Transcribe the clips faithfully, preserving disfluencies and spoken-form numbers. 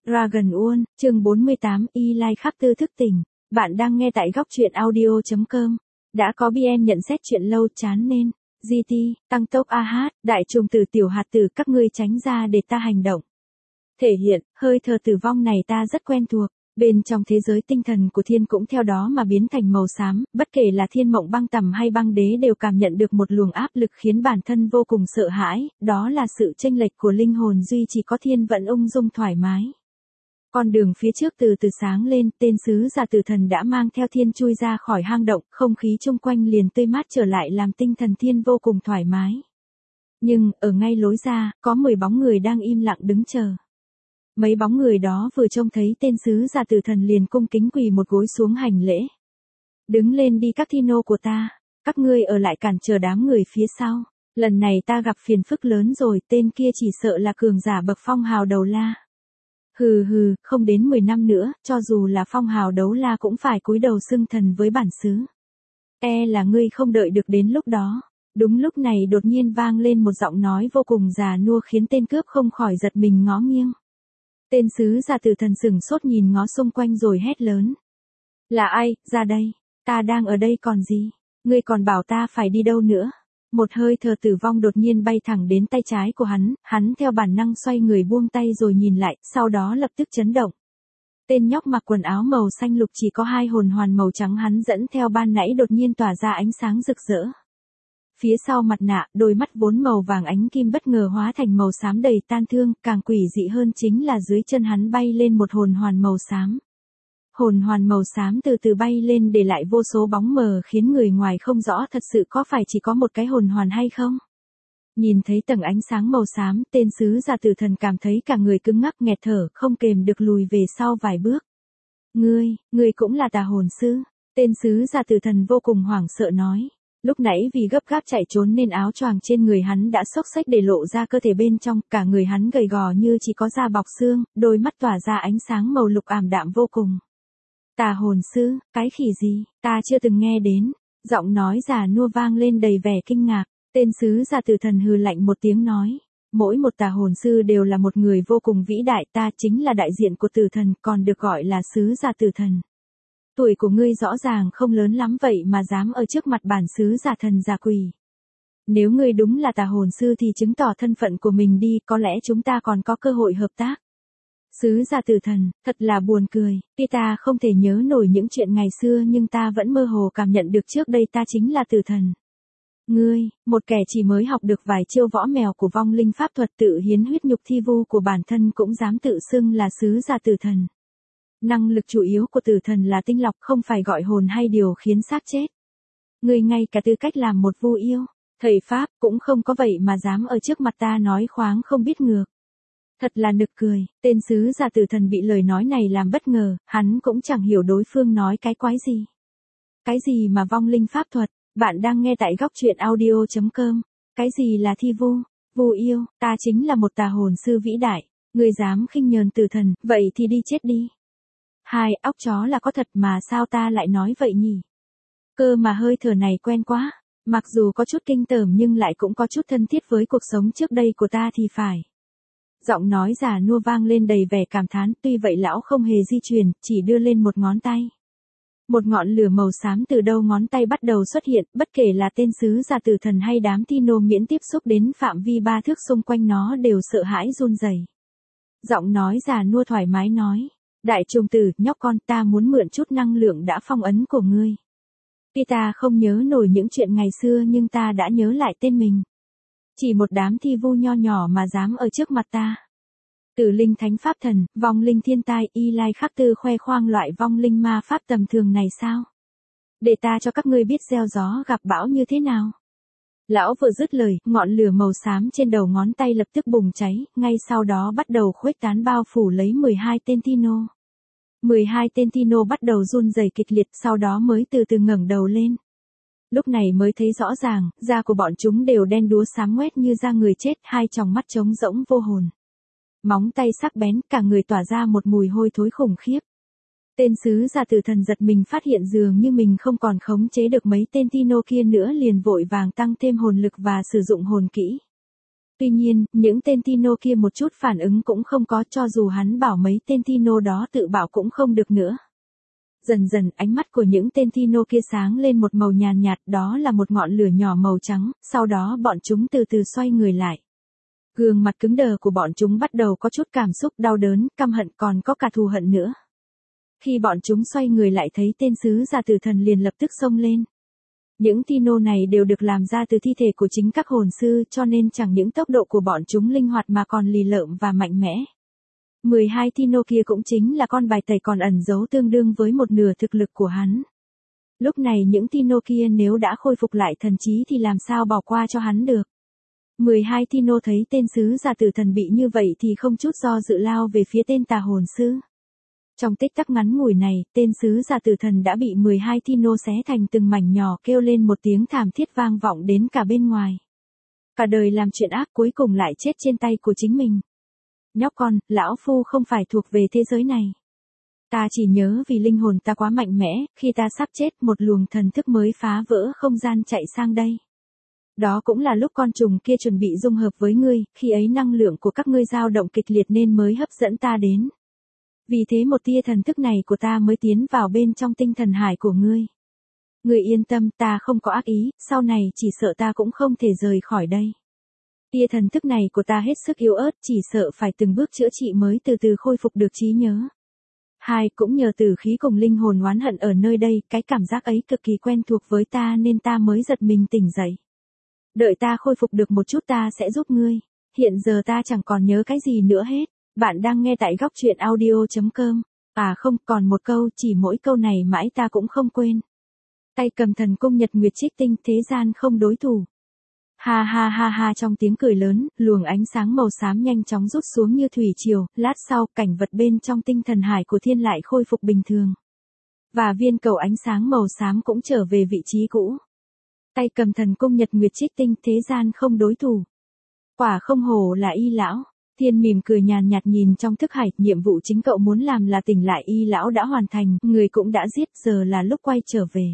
Dragon Uôn, chương bốn mươi tám, Y Lai Khắc Tư thức tỉnh. Bạn đang nghe tại góc truyện audio chấm com. Đã có bê em nhận xét chuyện lâu chán nên. giê tê, tăng tốc a hát, đại trùng tử tiểu hạt tử các ngươi tránh ra để ta hành động. Thể hiện, hơi thở tử vong này ta rất quen thuộc. Bên trong thế giới tinh thần của thiên cũng theo đó mà biến thành màu xám, bất kể là thiên mộng băng tầm hay băng đế đều cảm nhận được một luồng áp lực khiến bản thân vô cùng sợ hãi, đó là sự chênh lệch của linh hồn duy chỉ có thiên vẫn ung dung thoải mái. Con đường phía trước từ từ sáng lên, tên sứ giả tử thần đã mang theo thiên chui ra khỏi hang động, không khí chung quanh liền tươi mát trở lại làm tinh thần thiên vô cùng thoải mái. Nhưng, ở ngay lối ra, có mười bóng người đang im lặng đứng chờ. Mấy bóng người đó vừa trông thấy tên sứ giả tử thần liền cung kính quỳ một gối xuống hành lễ. Đứng lên đi các thi nô của ta, các ngươi ở lại cản trở đám người phía sau. Lần này ta gặp phiền phức lớn rồi, tên kia chỉ sợ là cường giả bậc phong hào đầu la. Hừ hừ, không đến mười năm nữa, cho dù là phong hào đấu la cũng phải cúi đầu xưng thần với bản xứ. E là ngươi không đợi được đến lúc đó. Đúng lúc này đột nhiên vang lên một giọng nói vô cùng già nua khiến tên cướp không khỏi giật mình ngó nghiêng. Tên sứ giả tử thần sửng sốt nhìn ngó xung quanh rồi hét lớn. Là ai, ra đây, ta đang ở đây còn gì, ngươi còn bảo ta phải đi đâu nữa. Một hơi thở tử vong đột nhiên bay thẳng đến tay trái của hắn, hắn theo bản năng xoay người buông tay rồi nhìn lại, sau đó lập tức chấn động. Tên nhóc mặc quần áo màu xanh lục chỉ có hai hồn hoàn màu trắng hắn dẫn theo ban nãy đột nhiên tỏa ra ánh sáng rực rỡ. Phía sau mặt nạ, đôi mắt vốn màu vàng ánh kim bất ngờ hóa thành màu xám đầy tan thương, càng quỷ dị hơn chính là dưới chân hắn bay lên một hồn hoàn màu xám. Hồn hoàn màu xám từ từ bay lên để lại vô số bóng mờ khiến người ngoài không rõ thật sự có phải chỉ có một cái hồn hoàn hay không. Nhìn thấy tầng ánh sáng màu xám, tên sứ giả tử thần cảm thấy cả người cứng ngắc nghẹt thở, không kềm được lùi về sau vài bước. Ngươi, ngươi cũng là tà hồn sư, tên sứ giả tử thần vô cùng hoảng sợ nói. Lúc nãy vì gấp gáp chạy trốn nên áo choàng trên người hắn đã xốc xếch để lộ ra cơ thể bên trong, cả người hắn gầy gò như chỉ có da bọc xương, đôi mắt tỏa ra ánh sáng màu lục ảm đạm vô cùng. Tà hồn sư, cái khỉ gì, ta chưa từng nghe đến, giọng nói già nua vang lên đầy vẻ kinh ngạc, tên sứ giả tử thần hừ lạnh một tiếng nói. Mỗi một tà hồn sư đều là một người vô cùng vĩ đại, ta chính là đại diện của tử thần, còn được gọi là sứ giả tử thần. Tuổi của ngươi rõ ràng không lớn lắm vậy mà dám ở trước mặt bản sứ giả thần giả quỷ. Nếu ngươi đúng là tà hồn sư thì chứng tỏ thân phận của mình đi, có lẽ chúng ta còn có cơ hội hợp tác. Sứ giả tử thần, thật là buồn cười, tuy ta không thể nhớ nổi những chuyện ngày xưa nhưng ta vẫn mơ hồ cảm nhận được trước đây ta chính là tử thần. Ngươi, một kẻ chỉ mới học được vài chiêu võ mèo của vong linh pháp thuật tự hiến huyết nhục thi vu của bản thân cũng dám tự xưng là sứ giả tử thần. Năng lực chủ yếu của tử thần là tinh lọc, không phải gọi hồn hay điều khiến xác chết. Ngươi ngay cả tư cách làm một vu yêu, thầy Pháp cũng không có vậy mà dám ở trước mặt ta nói khoáng không biết ngược. Thật là nực cười, tên sứ giả tử thần bị lời nói này làm bất ngờ, hắn cũng chẳng hiểu đối phương nói cái quái gì. Cái gì mà vong linh pháp thuật, bạn đang nghe tại góc truyện audio chấm com. Cái gì là thi vu, vu yêu, ta chính là một tà hồn sư vĩ đại, ngươi dám khinh nhờn tử thần, vậy thì đi chết đi. Hai, óc chó là có thật mà sao ta lại nói vậy nhỉ? Cơ mà hơi thở này quen quá, mặc dù có chút kinh tởm nhưng lại cũng có chút thân thiết với cuộc sống trước đây của ta thì phải. Giọng nói già nua vang lên đầy vẻ cảm thán, tuy vậy lão không hề di chuyển, chỉ đưa lên một ngón tay. Một ngọn lửa màu xám từ đầu ngón tay bắt đầu xuất hiện, bất kể là tên sứ giả tử thần hay đám thi nô miễn tiếp xúc đến phạm vi ba thước xung quanh nó đều sợ hãi run rẩy. Giọng nói già nua thoải mái nói. Đại trùng tử, nhóc con, ta muốn mượn chút năng lượng đã phong ấn của ngươi. Tuy ta không nhớ nổi những chuyện ngày xưa nhưng ta đã nhớ lại tên mình. Chỉ một đám thi vu nho nhỏ mà dám ở trước mặt ta. Tử linh thánh pháp thần, vong linh thiên tai, Y Lai Khắc Tư khoe khoang loại vong linh ma pháp tầm thường này sao? Để ta cho các ngươi biết gieo gió gặp bão như thế nào. Lão vừa dứt lời, ngọn lửa màu xám trên đầu ngón tay lập tức bùng cháy, ngay sau đó bắt đầu khuếch tán bao phủ lấy mười hai tên thi nô. mười hai tên thi nô bắt đầu run rẩy kịch liệt, sau đó mới từ từ ngẩng đầu lên. Lúc này mới thấy rõ ràng, da của bọn chúng đều đen đúa xám ngoét như da người chết, hai tròng mắt trống rỗng vô hồn. Móng tay sắc bén, cả người tỏa ra một mùi hôi thối khủng khiếp. Tên sứ giả tử thần giật mình phát hiện dường như mình không còn khống chế được mấy tên thi nô kia nữa liền vội vàng tăng thêm hồn lực và sử dụng hồn kỹ. Tuy nhiên, những tên Tino kia một chút phản ứng cũng không có, cho dù hắn bảo mấy tên Tino đó tự bảo cũng không được nữa. Dần dần ánh mắt của những tên Tino kia sáng lên một màu nhàn nhạt, đó là một ngọn lửa nhỏ màu trắng, sau đó bọn chúng từ từ xoay người lại. Gương mặt cứng đờ của bọn chúng bắt đầu có chút cảm xúc đau đớn, căm hận còn có cả thù hận nữa. Khi bọn chúng xoay người lại thấy tên sứ giả tử thần liền lập tức xông lên. Những Tino này đều được làm ra từ thi thể của chính các hồn sư cho nên chẳng những tốc độ của bọn chúng linh hoạt mà còn lì lợm và mạnh mẽ. mười hai Tino kia cũng chính là con bài tẩy còn ẩn giấu tương đương với một nửa thực lực của hắn. Lúc này những Tino kia nếu đã khôi phục lại thần trí thì làm sao bỏ qua cho hắn được. mười hai Tino thấy tên sứ giả tử thần bị như vậy thì không chút do dự lao về phía tên tà hồn sư. Trong tích tắc ngắn ngủi này, tên sứ giả tử thần đã bị mười hai Tino xé thành từng mảnh nhỏ, kêu lên một tiếng thảm thiết vang vọng đến cả bên ngoài. Cả đời làm chuyện ác cuối cùng lại chết trên tay của chính mình. Nhóc con, lão phu không phải thuộc về thế giới này. Ta chỉ nhớ vì linh hồn ta quá mạnh mẽ, khi ta sắp chết một luồng thần thức mới phá vỡ không gian chạy sang đây. Đó cũng là lúc con trùng kia chuẩn bị dung hợp với ngươi, khi ấy năng lượng của các ngươi dao động kịch liệt nên mới hấp dẫn ta đến. Vì thế một tia thần thức này của ta mới tiến vào bên trong tinh thần hải của ngươi. Ngươi yên tâm, ta không có ác ý, sau này chỉ sợ ta cũng không thể rời khỏi đây. Tia thần thức này của ta hết sức yếu ớt, chỉ sợ phải từng bước chữa trị mới từ từ khôi phục được trí nhớ. Hai, cũng nhờ tử khí cùng linh hồn oán hận ở nơi đây, cái cảm giác ấy cực kỳ quen thuộc với ta nên ta mới giật mình tỉnh dậy. Đợi ta khôi phục được một chút ta sẽ giúp ngươi. Hiện giờ ta chẳng còn nhớ cái gì nữa hết. Bạn đang nghe tại góc truyện audio chấm com. À không, còn một câu, chỉ mỗi câu này mãi ta cũng không quên. Tay cầm thần cung nhật nguyệt trích tinh, thế gian không đối thủ. Ha ha ha ha, trong tiếng cười lớn, luồng ánh sáng màu xám nhanh chóng rút xuống như thủy triều, lát sau, cảnh vật bên trong tinh thần hải của thiên lại khôi phục bình thường. Và viên cầu ánh sáng màu xám cũng trở về vị trí cũ. Tay cầm thần cung nhật nguyệt trích tinh, thế gian không đối thủ. Quả không hổ là Y lão. Thiên mỉm cười nhàn nhạt nhìn trong thức hải, nhiệm vụ chính cậu muốn làm là tỉnh lại Y lão đã hoàn thành, người cũng đã giết, giờ là lúc quay trở về.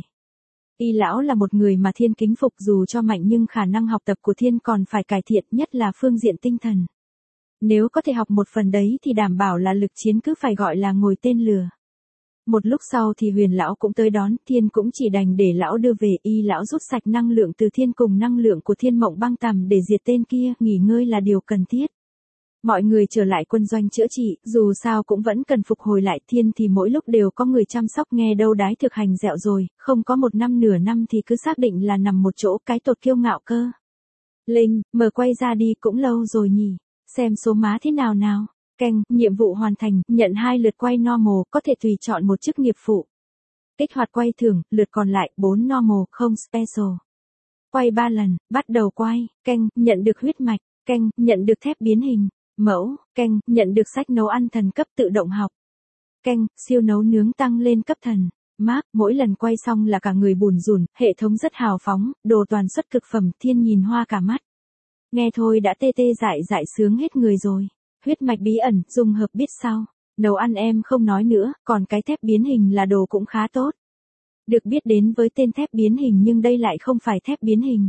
Y lão là một người mà Thiên kính phục, dù cho mạnh nhưng khả năng học tập của Thiên còn phải cải thiện, nhất là phương diện tinh thần. Nếu có thể học một phần đấy thì đảm bảo là lực chiến cứ phải gọi là ngồi tên lừa. Một lúc sau thì Huyền lão cũng tới đón, Thiên cũng chỉ đành để lão đưa về. Y lão rút sạch năng lượng từ Thiên cùng năng lượng của Thiên mộng băng tầm để diệt tên kia, nghỉ ngơi là điều cần thiết. Mọi người trở lại quân doanh chữa trị, dù sao cũng vẫn cần phục hồi lại. Thiên thì mỗi lúc đều có người chăm sóc, nghe đâu đái thực hành dẹo rồi, không có một năm nửa năm thì cứ xác định là nằm một chỗ, cái tột kiêu ngạo cơ. Linh, mở quay ra đi, cũng lâu rồi nhỉ, xem số má thế nào nào. Canh, nhiệm vụ hoàn thành, nhận hai lượt quay normal, có thể tùy chọn một chức nghiệp phụ. Kích hoạt quay thưởng, lượt còn lại, bốn normal, không special. Quay ba lần, bắt đầu quay. Canh, nhận được huyết mạch. Canh, nhận được thép biến hình. Mẫu. Canh, nhận được sách nấu ăn thần cấp tự động học. Canh, siêu nấu nướng tăng lên cấp thần. Mác, mỗi lần quay xong là cả người bùn rùn, hệ thống rất hào phóng, đồ toàn xuất cực phẩm. Thiên nhìn hoa cả mắt. Nghe thôi đã tê tê dại dại sướng hết người rồi. Huyết mạch bí ẩn, dung hợp biết sau. Nấu ăn em không nói nữa, còn cái thép biến hình là đồ cũng khá tốt. Được biết đến với tên thép biến hình nhưng đây lại không phải thép biến hình.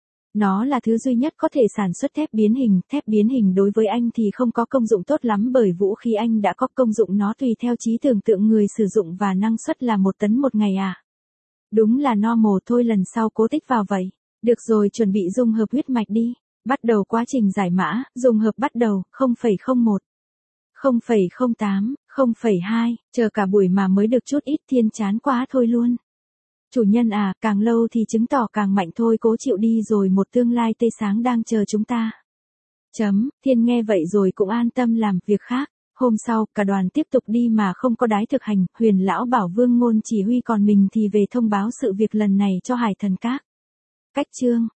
Nó là thứ duy nhất có thể sản xuất thép biến hình. Thép biến hình đối với anh thì không có công dụng tốt lắm bởi vũ khí anh đã có công dụng nó tùy theo trí tưởng tượng người sử dụng và năng suất là một tấn một ngày à. Đúng là normal thôi, lần sau cố tích vào vậy. Được rồi, chuẩn bị dung hợp huyết mạch đi. Bắt đầu quá trình giải mã, dung hợp bắt đầu, không phẩy không một, không phẩy không tám, không phẩy hai, chờ cả buổi mà mới được chút ít. Thiên chán quá thôi luôn. Chủ nhân à, càng lâu thì chứng tỏ càng mạnh thôi, cố chịu đi rồi, một tương lai tươi sáng đang chờ chúng ta. Chấm, Thiên nghe vậy rồi cũng an tâm làm việc khác. Hôm sau, cả đoàn tiếp tục đi mà không có đái thực hành, Huyền lão bảo Vương Ngôn chỉ huy còn mình thì về thông báo sự việc lần này cho Hải Thần Các. Cách chương